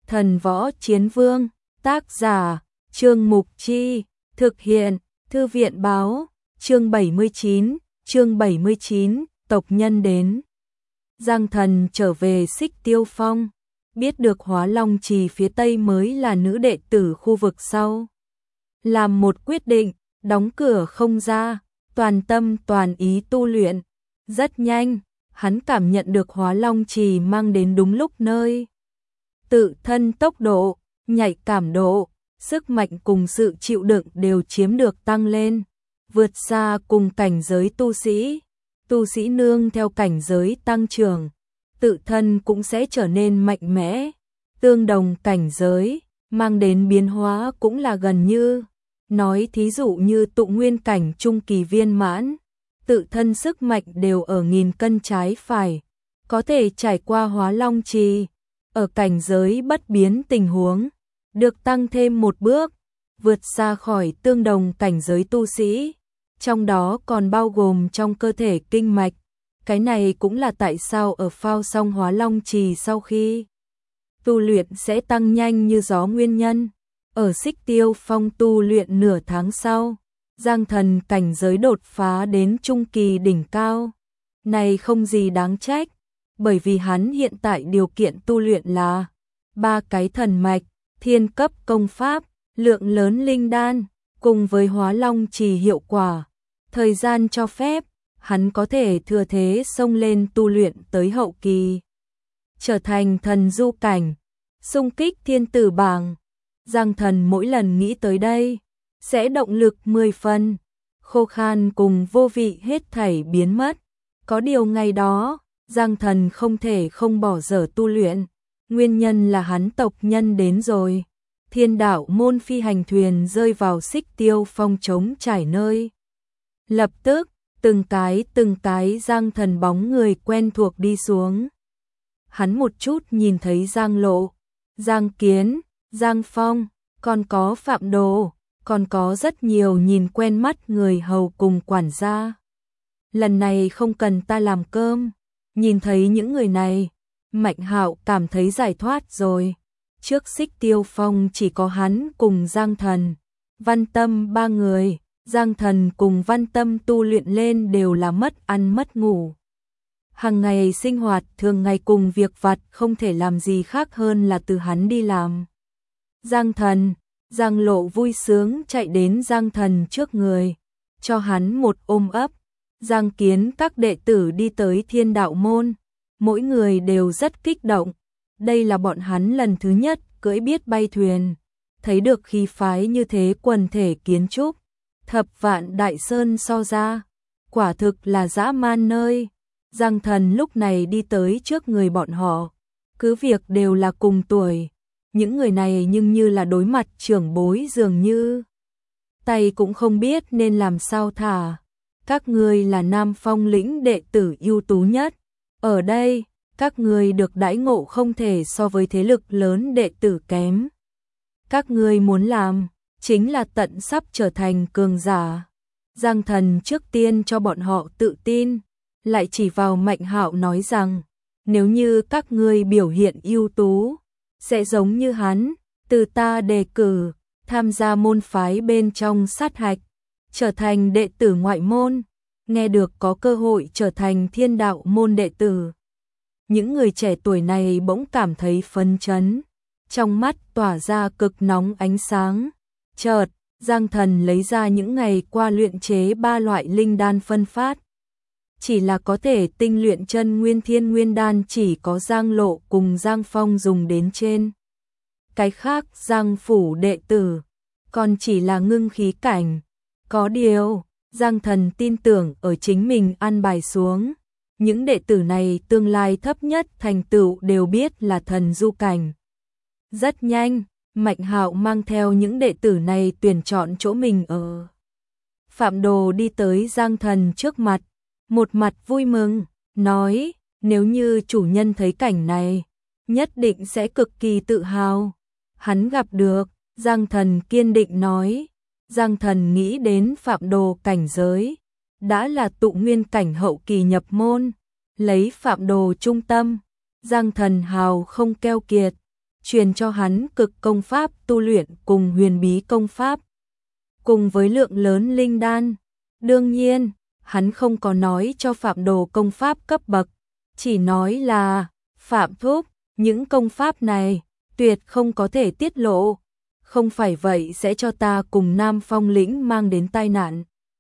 Thần Võ Chiến Vương, tác giả, Trương Mục Chi, thực hiện, Thư viện báo, chương 79, tộc nhân đến. Giang Thần trở về Xích Tiêu Phong, biết được Hóa Long Trì phía Tây mới là nữ đệ tử khu vực sau. Làm một quyết định, đóng cửa không ra, toàn tâm toàn ý tu luyện. Rất nhanh, hắn cảm nhận được Hóa Long Trì mang đến đúng lúc nơi. Tự thân tốc độ, nhạy cảm độ, sức mạnh cùng sự chịu đựng đều chiếm được tăng lên, vượt xa cùng cảnh giới tu sĩ. Tu sĩ nương theo cảnh giới tăng trưởng, tự thân cũng sẽ trở nên mạnh mẽ. Tương đồng cảnh giới, mang đến biến hóa cũng là gần như. Nói thí dụ như tụ nguyên cảnh trung kỳ viên mãn, tự thân sức mạnh đều ở nghìn cân trái phải, có thể trải qua Hóa Long Trì, ở cảnh giới bất biến tình huống, được tăng thêm một bước, vượt xa khỏi tương đồng cảnh giới tu sĩ, trong đó còn bao gồm trong cơ thể kinh mạch. Cái này cũng là tại sao ở phao xong Hóa Long Trì sau khi tu luyện sẽ tăng nhanh như gió nguyên nhân. Ở Xích Tiêu Phong tu luyện nửa tháng sau, Giang Thần cảnh giới đột phá đến trung kỳ đỉnh cao. Này không gì đáng trách, bởi vì hắn hiện tại điều kiện tu luyện là 3 cái thần mạch, thiên cấp công pháp, lượng lớn linh đan, cùng với Hóa Long Trì hiệu quả. Thời gian cho phép, hắn có thể thừa thế xông lên tu luyện tới hậu kỳ, trở thành thần du cảnh, xung kích thiên tử bảng. Giang Thần mỗi lần nghĩ tới đây, sẽ động lực 10 phần, khô khan cùng vô vị hết thảy biến mất. Có điều ngày đó, Giang Thần không thể không bỏ dở tu luyện, nguyên nhân là hắn tộc nhân đến rồi. Thiên đạo môn phi hành thuyền rơi vào Xích Tiêu Phong trống trải nơi. Lập tức, từng cái Giang Thần bóng người quen thuộc đi xuống. Hắn một chút nhìn thấy Giang Lộ, Giang Kiến, Giang Phong, còn có Phạm Đồ, còn có rất nhiều nhìn quen mắt người hầu cùng quản gia. Lần này không cần ta làm cơm, nhìn thấy những người này, Mạnh Hạo cảm thấy giải thoát rồi. Trước Xích Tiêu Phong chỉ có hắn cùng Giang Thần, Văn Tâm 3 người, Giang Thần cùng Văn Tâm tu luyện lên đều là mất ăn mất ngủ. Hàng ngày sinh hoạt thường ngày cùng việc vặt không thể làm gì khác hơn là từ hắn đi làm. Giang Thần, Giang Lộ vui sướng chạy đến Giang Thần trước người, cho hắn một ôm ấp. Giang Kiến các đệ tử đi tới Thiên Đạo môn, mỗi người đều rất kích động. Đây là bọn hắn lần thứ nhất cưỡi biết bay thuyền, thấy được khí phái như thế quần thể kiến trúc, Thập Vạn Đại Sơn so ra, quả thực là dã man nơi. Giang Thần lúc này đi tới trước người bọn họ, cứ việc đều là cùng tuổi, những người này nhưng như là đối mặt trưởng bối dường như. Tay cũng không biết nên làm sao thả. Các ngươi là Nam Phong lĩnh đệ tử ưu tú nhất. Ở đây, các ngươi được đãi ngộ không thể so với thế lực lớn đệ tử kém. Các ngươi muốn làm, chính là tận sắp trở thành cường giả. Giang Thần trước tiên cho bọn họ tự tin, lại chỉ vào Mạnh Hạo nói rằng, nếu như các ngươi biểu hiện ưu tú, sẽ giống như hắn, từ ta đề cử, tham gia môn phái bên trong sát hạch, trở thành đệ tử ngoại môn, nghe được có cơ hội trở thành Thiên Đạo môn đệ tử. Những người trẻ tuổi này bỗng cảm thấy phấn chấn, trong mắt tỏa ra cực nóng ánh sáng. Chợt, Giang Thần lấy ra những ngày qua luyện chế 3 loại linh đan phân phát. Chỉ là có thể tinh luyện chân nguyên thiên nguyên đan chỉ có Giang Lộ cùng Giang Phong dùng đến trên. Cái khác Giang phủ đệ tử, còn chỉ là ngưng khí cảnh. Có điều, Giang Thần tin tưởng ở chính mình an bài xuống. Những đệ tử này tương lai thấp nhất thành tựu đều biết là thần du cảnh. Rất nhanh, Mạnh Hạo mang theo những đệ tử này tuyển chọn chỗ mình ở. Phạm Đồ đi tới Giang Thần trước mặt, một mặt vui mừng, nói, nếu như chủ nhân thấy cảnh này, nhất định sẽ cực kỳ tự hào. Hắn gặp được, Giang Thần kiên định nói. Giang Thần nghĩ đến Phạm Đồ cảnh giới, đã là tụ nguyên cảnh hậu kỳ nhập môn, lấy Phạm Đồ trung tâm, Giang Thần hào không keo kiệt, truyền cho hắn cực công pháp tu luyện cùng huyền bí công pháp, cùng với lượng lớn linh đan. Đương nhiên, hắn không có nói cho Phạm Đồ công pháp cấp bậc, chỉ nói là, Phạm thúc, những công pháp này, tuyệt không có thể tiết lộ, không phải vậy sẽ cho ta cùng Nam Phong lĩnh mang đến tai nạn.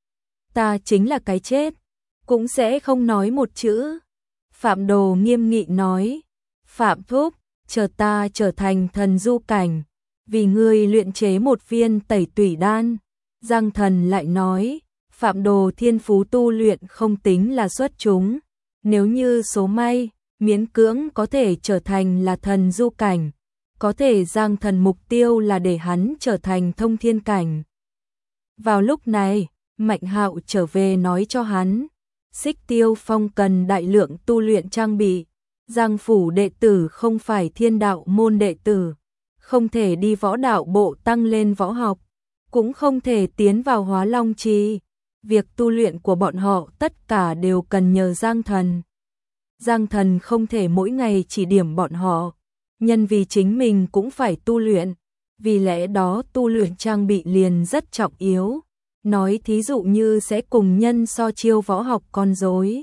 Ta chính là cái chết, cũng sẽ không nói một chữ. Phạm Đồ nghiêm nghị nói, Phạm thúc, chờ ta trở thành thần du cảnh, vì ngươi luyện chế một viên tẩy tủy đan. Giang Thần lại nói, Phạm Đồ thiên phú tu luyện không tính là xuất chúng, nếu như số may, miễn cưỡng có thể trở thành là thần du cảnh, có thể Giang Thần mục tiêu là để hắn trở thành thông thiên cảnh. Vào lúc này, Mạnh Hạo trở về nói cho hắn, Xích Tiêu Phong cần đại lượng tu luyện trang bị, Giang phủ đệ tử không phải thiên đạo môn đệ tử, không thể đi võ đạo bộ tăng lên võ học, cũng không thể tiến vào Hóa Long Trì. Việc tu luyện của bọn họ tất cả đều cần nhờ Giang Thần. Giang Thần không thể mỗi ngày chỉ điểm bọn họ, nhân vì chính mình cũng phải tu luyện, vì lẽ đó tu luyện trang bị liền rất trọng yếu. Nói thí dụ như sẽ cùng nhân so chiêu võ học con rối,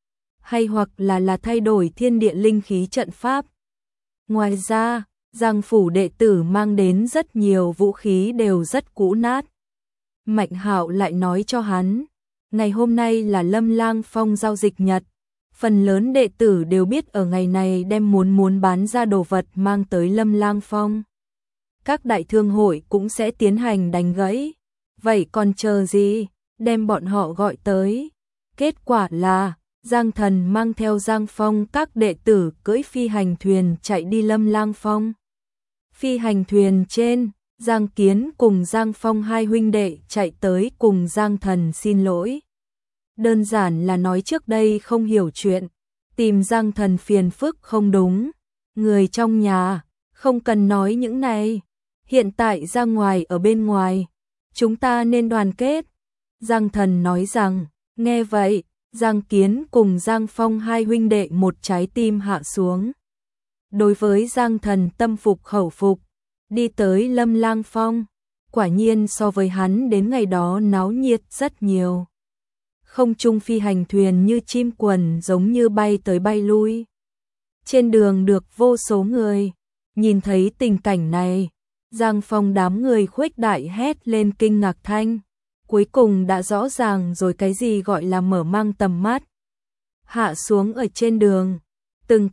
hay hoặc là thay đổi thiên địa linh khí trận pháp. Ngoài ra, Giang phủ đệ tử mang đến rất nhiều vũ khí đều rất cũ nát. Mạnh Hạo lại nói cho hắn, ngày hôm nay là Lâm Lang Phong giao dịch nhật, phần lớn đệ tử đều biết ở ngày này đem muốn bán ra đồ vật mang tới Lâm Lang Phong. Các đại thương hội cũng sẽ tiến hành đánh gãy. Vậy còn chờ gì, đem bọn họ gọi tới. Kết quả là, Giang Thần mang theo Giang Phong các đệ tử cưỡi phi hành thuyền chạy đi Lâm Lang Phong. Phi hành thuyền trên, Giang Kiến cùng Giang Phong hai huynh đệ chạy tới cùng Giang Thần xin lỗi. Đơn giản là nói trước đây không hiểu chuyện, tìm Giang Thần phiền phức không đúng. Người trong nhà, không cần nói những này. Hiện tại ra ngoài ở bên ngoài, chúng ta nên đoàn kết. Giang Thần nói rằng, nghe vậy, Giang Kiến cùng Giang Phong hai huynh đệ một trái tim hạ xuống. Đối với Giang Thần tâm phục khẩu phục, đi tới Lâm Lang Phong, quả nhiên so với hắn đến ngày đó náo nhiệt rất nhiều. Không trung phi hành thuyền như chim quần giống như bay tới bay lui. Trên đường được vô số người, nhìn thấy tình cảnh này, Giang Phong đám người khuếch đại hét lên kinh ngạc thanh, cuối cùng đã rõ ràng rồi cái gì gọi là mở mang tầm mắt. Hạ xuống ở trên đường, từng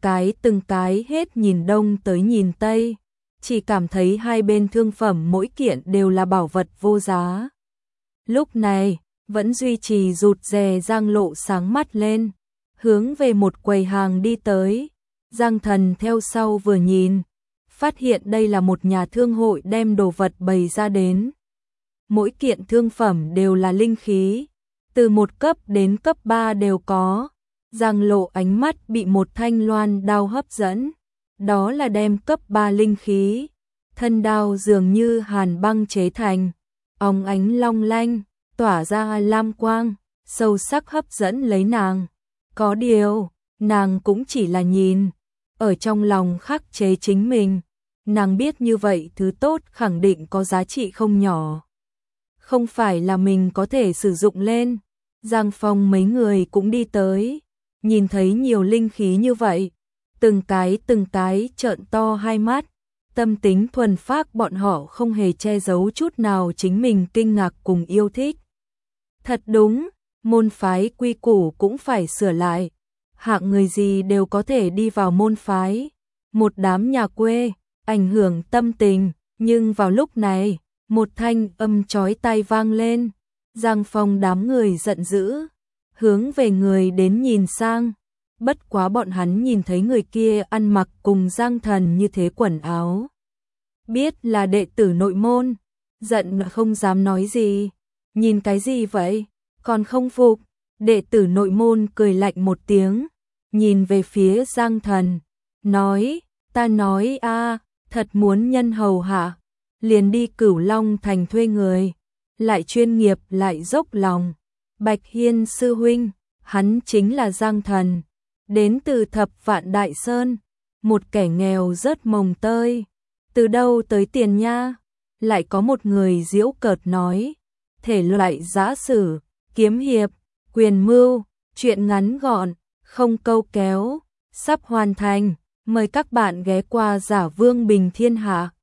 cái hết nhìn đông tới nhìn tây, chỉ cảm thấy hai bên thương phẩm mỗi kiện đều là bảo vật vô giá. Lúc này, vẫn duy trì rụt rè Giang Lộ sáng mắt lên, hướng về một quầy hàng đi tới. Giang Thần theo sau vừa nhìn, phát hiện đây là một nhà thương hội đem đồ vật bày ra đến. Mỗi kiện thương phẩm đều là linh khí, từ 1 cấp đến cấp 3 đều có. Giang Lộ ánh mắt bị một thanh loan đao hấp dẫn, đó là đem cấp 3 linh khí. Thân đao dường như hàn băng chế thành, óng ánh long lanh, tỏa ra lam quang, sâu sắc hấp dẫn lấy nàng. Có điều, nàng cũng chỉ là nhìn, ở trong lòng khắc chế chính mình. Nàng biết như vậy thứ tốt khẳng định có giá trị không nhỏ. Không phải là mình có thể sử dụng lên. Giang Phong mấy người cũng đi tới, nhìn thấy nhiều linh khí như vậy, từng cái trợn to hai mắt, tâm tính thuần phác bọn họ không hề che giấu chút nào chính mình kinh ngạc cùng yêu thích. Thật đúng, môn phái quy củ cũng phải sửa lại, hạng người gì đều có thể đi vào môn phái, một đám nhà quê, ảnh hưởng tâm tình, nhưng vào lúc này, một thanh âm chói tai vang lên, Giang Phong đám người giận dữ, hướng về người đến nhìn sang, bất quá bọn hắn nhìn thấy người kia ăn mặc cùng Giang Thần như thế quần áo. Biết là đệ tử nội môn, giận không dám nói gì, nhìn cái gì vậy, còn không phục, đệ tử nội môn cười lạnh một tiếng, nhìn về phía Giang Thần, nói, ta nói a, thật muốn nhân hầu hạ, liền đi Cửu Long thành thuê người, lại chuyên nghiệp lại dốc lòng. Bạch Hiên sư huynh, hắn chính là Giang Thần, đến từ Thập Vạn Đại Sơn, một kẻ nghèo rất mồng tơi, Từ đâu tới tiền nha? Lại có một người giễu cợt nói. Thể loại giã sử, kiếm hiệp, quyền mưu, truyện ngắn gọn, không câu kéo, sắp hoàn thành. Mời các bạn ghé qua Giả Vương Bình Thiên Hạ.